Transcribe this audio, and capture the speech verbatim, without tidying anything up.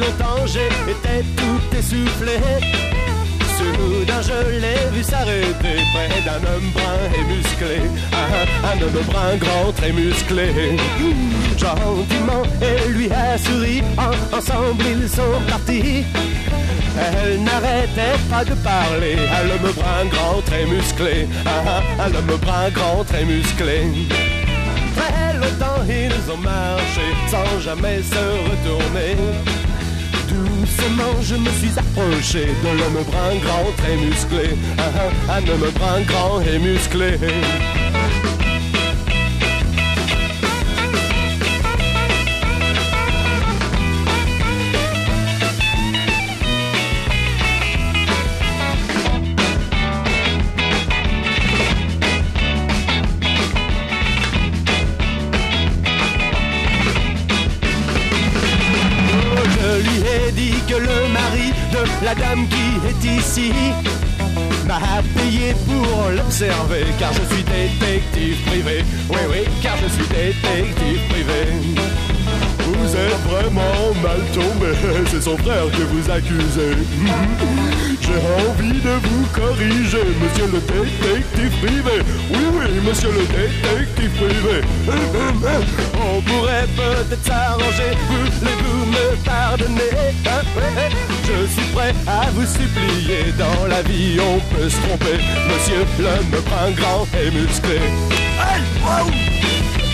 longtemps j'ai été tout essoufflé. Soudain je l'ai vu s'arrêter près d'un homme brun et musclé. Un, un homme brun grand très musclé. Gentiment elle lui a souri, en, ensemble ils sont partis. Elle n'arrêtait pas de parler à l'homme brun grand très musclé. À, à l'homme brun grand très musclé. Très longtemps ils ont marché sans jamais se retourner. Doucement je me suis approché de l'homme brun grand très musclé. Un, un homme brun grand et musclé. Que le mari de la dame qui est ici m'a payé pour l'observer, car je suis détective privé. Oui, oui, car je suis détective privé. Vous êtes vraiment mal tombé, c'est son frère que vous accusez. J'ai envie de vous corriger, monsieur le détective privé. Oui, oui, monsieur le détective privé. On pourrait peut-être s'arranger, voulez-vous me pardonner? Je suis prêt à vous supplier, dans la vie on peut se tromper. Monsieur l'homme brun grand et musclé. Hey, wow!